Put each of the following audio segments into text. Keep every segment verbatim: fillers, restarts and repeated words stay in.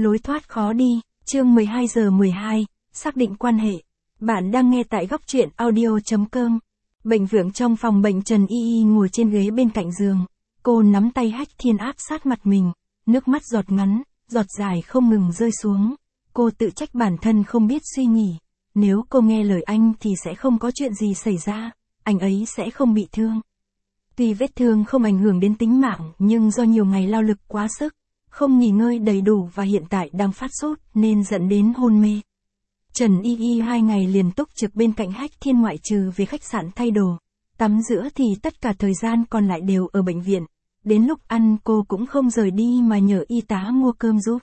Lối thoát khó đi, chương mười hai giờ mười hai, xác định quan hệ. Bạn đang nghe tại góc truyện audio chấm com. Bệnh viện trong phòng bệnh Trần Y Y ngồi trên ghế bên cạnh giường. Cô nắm tay Hách Thiên áp sát mặt mình, nước mắt giọt ngắn, giọt dài không ngừng rơi xuống. Cô tự trách bản thân không biết suy nghĩ. Nếu cô nghe lời anh thì sẽ không có chuyện gì xảy ra, anh ấy sẽ không bị thương. Tuy vết thương không ảnh hưởng đến tính mạng nhưng do nhiều ngày lao lực quá sức, không nghỉ ngơi đầy đủ và hiện tại đang phát sốt nên dẫn đến hôn mê. Trần Y Y hai ngày liền túc trực bên cạnh Hách Thiên ngoại trừ về khách sạn thay đồ, tắm rửa thì tất cả thời gian còn lại đều ở bệnh viện. Đến lúc ăn cô cũng không rời đi mà nhờ y tá mua cơm giúp.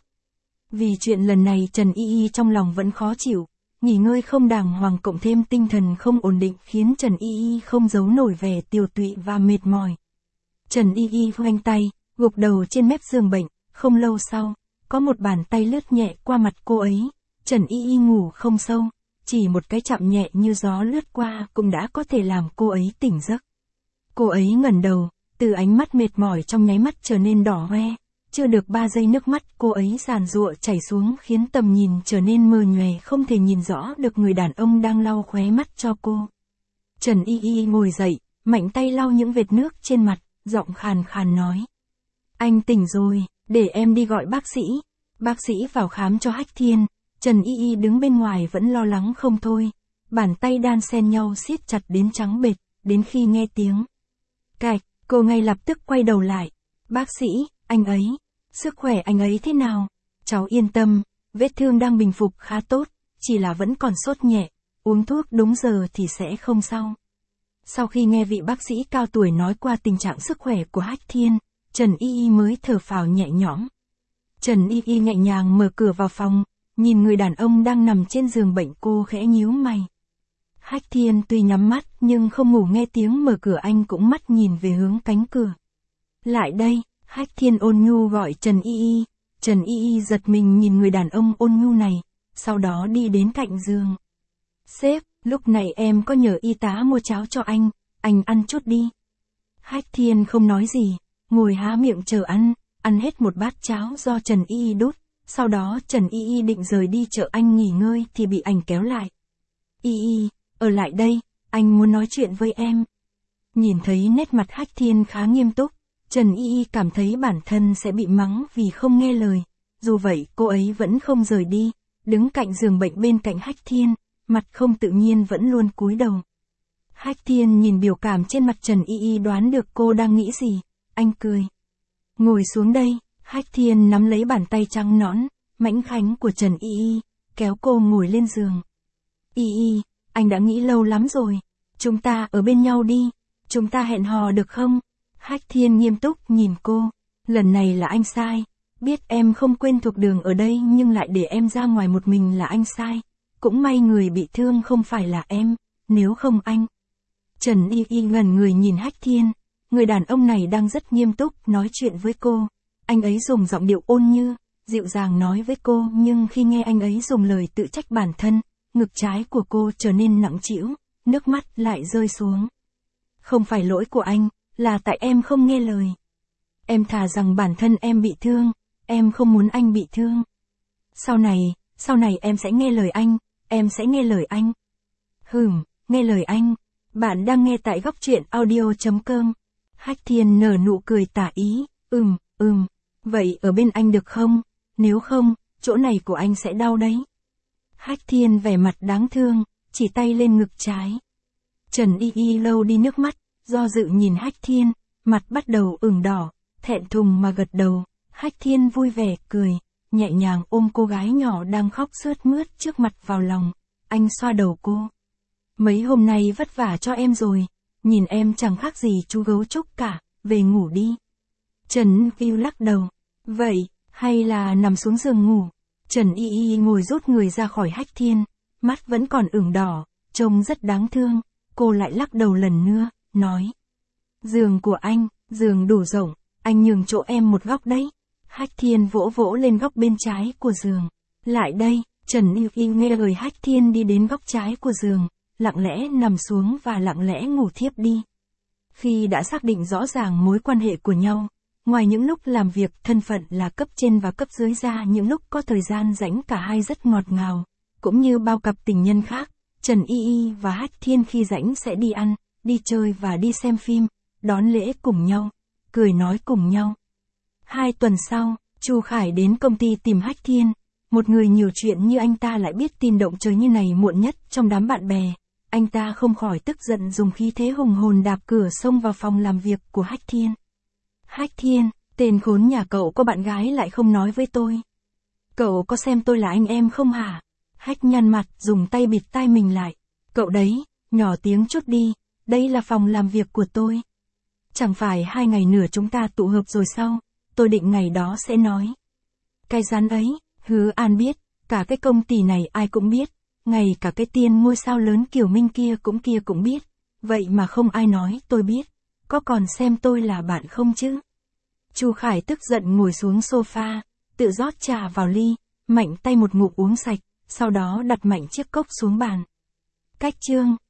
Vì chuyện lần này Trần Y Y trong lòng vẫn khó chịu, nghỉ ngơi không đàng hoàng cộng thêm tinh thần không ổn định khiến Trần Y Y không giấu nổi vẻ tiều tụy và mệt mỏi. Trần Y Y khoanh tay, gục đầu trên mép giường bệnh, không lâu sau, có một bàn tay lướt nhẹ qua mặt cô ấy. Trần Y Y ngủ không sâu, chỉ một cái chạm nhẹ như gió lướt qua cũng đã có thể làm cô ấy tỉnh giấc. Cô ấy ngẩng đầu, từ ánh mắt mệt mỏi trong nháy mắt trở nên đỏ hoe, chưa được ba giây nước mắt cô ấy giàn giụa chảy xuống khiến tầm nhìn trở nên mờ nhòe không thể nhìn rõ được người đàn ông đang lau khóe mắt cho cô. Trần Y Y ngồi dậy, mạnh tay lau những vệt nước trên mặt, giọng khàn khàn nói. Anh tỉnh rồi, để em đi gọi bác sĩ. Bác sĩ vào khám cho Hách Thiên. Trần Y Y đứng bên ngoài vẫn lo lắng không thôi, bàn tay đan xen nhau siết chặt đến trắng bệch, đến khi nghe tiếng cạch, cô ngay lập tức quay đầu lại. Bác sĩ, anh ấy, sức khỏe anh ấy thế nào? Cháu yên tâm, vết thương đang bình phục khá tốt, chỉ là vẫn còn sốt nhẹ, uống thuốc đúng giờ thì sẽ không sao. Sau khi nghe vị bác sĩ cao tuổi nói qua tình trạng sức khỏe của Hách Thiên, Trần Y Y mới thở phào nhẹ nhõm. Trần Y Y nhẹ nhàng mở cửa vào phòng, nhìn người đàn ông đang nằm trên giường bệnh cô khẽ nhíu mày. Hách Thiên tuy nhắm mắt nhưng không ngủ nghe tiếng mở cửa anh cũng mắt nhìn về hướng cánh cửa. Lại đây, Hách Thiên ôn nhu gọi Trần Y Y. Trần Y Y giật mình nhìn người đàn ông ôn nhu này, sau đó đi đến cạnh giường. Sếp, lúc này em có nhờ y tá mua cháo cho anh, anh ăn chút đi. Hách Thiên không nói gì, ngồi há miệng chờ ăn, ăn hết một bát cháo do Trần Y Y đút. Sau đó Trần Y Y định rời đi chợ anh nghỉ ngơi thì bị anh kéo lại. Y Y, ở lại đây, anh muốn nói chuyện với em. Nhìn thấy nét mặt Hách Thiên khá nghiêm túc, Trần Y Y cảm thấy bản thân sẽ bị mắng vì không nghe lời. Dù vậy cô ấy vẫn không rời đi, đứng cạnh giường bệnh bên cạnh Hách Thiên, mặt không tự nhiên vẫn luôn cúi đầu. Hách Thiên nhìn biểu cảm trên mặt Trần Y Y đoán được cô đang nghĩ gì, anh cười. Ngồi xuống đây. Hách Thiên nắm lấy bàn tay trắng nõn, mảnh khảnh của Trần Y Y, kéo cô ngồi lên giường. Y Y, anh đã nghĩ lâu lắm rồi. Chúng ta ở bên nhau đi. Chúng ta hẹn hò được không? Hách Thiên nghiêm túc nhìn cô. Lần này là anh sai. Biết em không quen thuộc đường ở đây nhưng lại để em ra ngoài một mình là anh sai. Cũng may người bị thương không phải là em, nếu không anh. Trần Y Y ngẩn người nhìn Hách Thiên. Người đàn ông này đang rất nghiêm túc nói chuyện với cô. Anh ấy dùng giọng điệu ôn như, dịu dàng nói với cô nhưng khi nghe anh ấy dùng lời tự trách bản thân, ngực trái của cô trở nên nặng trĩu, nước mắt lại rơi xuống. Không phải lỗi của anh, là tại em không nghe lời. Em thà rằng bản thân em bị thương, em không muốn anh bị thương. Sau này, sau này em sẽ nghe lời anh, em sẽ nghe lời anh. Hừm, nghe lời anh. Bạn đang nghe tại góc truyện audio chấm com. Hách Thiên nở nụ cười tà ý, ừm, ừm. Vậy ở bên anh được không? Nếu không, chỗ này của anh sẽ đau đấy. Hách Thiên vẻ mặt đáng thương, chỉ tay lên ngực trái. Trần Y Y lâu đi nước mắt, do dự nhìn Hách Thiên, mặt bắt đầu ửng đỏ, thẹn thùng mà gật đầu. Hách Thiên vui vẻ cười, nhẹ nhàng ôm cô gái nhỏ đang khóc sướt mướt trước mặt vào lòng. Anh xoa đầu cô. Mấy hôm nay vất vả cho em rồi, nhìn em chẳng khác gì chú gấu trúc cả, về ngủ đi. Trần Y Y lắc đầu. Vậy, hay là nằm xuống giường ngủ? Trần Y Y ngồi rút người ra khỏi Hách Thiên, mắt vẫn còn ửng đỏ, trông rất đáng thương. Cô lại lắc đầu lần nữa, nói. Giường của anh, giường đủ rộng, anh nhường chỗ em một góc đấy. Hách Thiên vỗ vỗ lên góc bên trái của giường. Lại đây, Trần Y Y nghe lời Hách Thiên đi đến góc trái của giường, lặng lẽ nằm xuống và lặng lẽ ngủ thiếp đi. Khi đã xác định rõ ràng mối quan hệ của nhau, Ngoài những lúc làm việc thân phận là cấp trên và cấp dưới ra, những lúc có thời gian rảnh cả hai rất ngọt ngào, cũng như bao cặp tình nhân khác, Trần Y Y và Hách Thiên khi rảnh sẽ đi ăn, đi chơi và đi xem phim, đón lễ cùng nhau, cười nói cùng nhau. Hai tuần sau, Chu Khải đến công ty tìm Hách Thiên, một người nhiều chuyện như anh ta lại biết tin động trời như này muộn nhất trong đám bạn bè. Anh ta không khỏi tức giận dùng khí thế hùng hồn đạp cửa xông vào phòng làm việc của Hách Thiên. Hách Thiên, tên khốn nhà cậu có bạn gái lại không nói với tôi. Cậu có xem tôi là anh em không hả? Hách nhăn mặt dùng tay bịt tai mình lại. Cậu đấy, nhỏ tiếng chút đi, đây là phòng làm việc của tôi. Chẳng phải hai ngày nữa chúng ta tụ hợp rồi sao? Tôi định ngày đó sẽ nói. Cái rắn ấy, Hứa An biết, cả cái công ty này ai cũng biết, ngay cả cái tiên ngôi sao lớn Kiều Minh kia cũng kia cũng biết, vậy mà không ai nói tôi biết, có còn xem tôi là bạn không chứ? Chu Khải tức giận ngồi xuống sofa, tự rót trà vào ly, mạnh tay một ngụm uống sạch, sau đó đặt mạnh chiếc cốc xuống bàn. Cách chương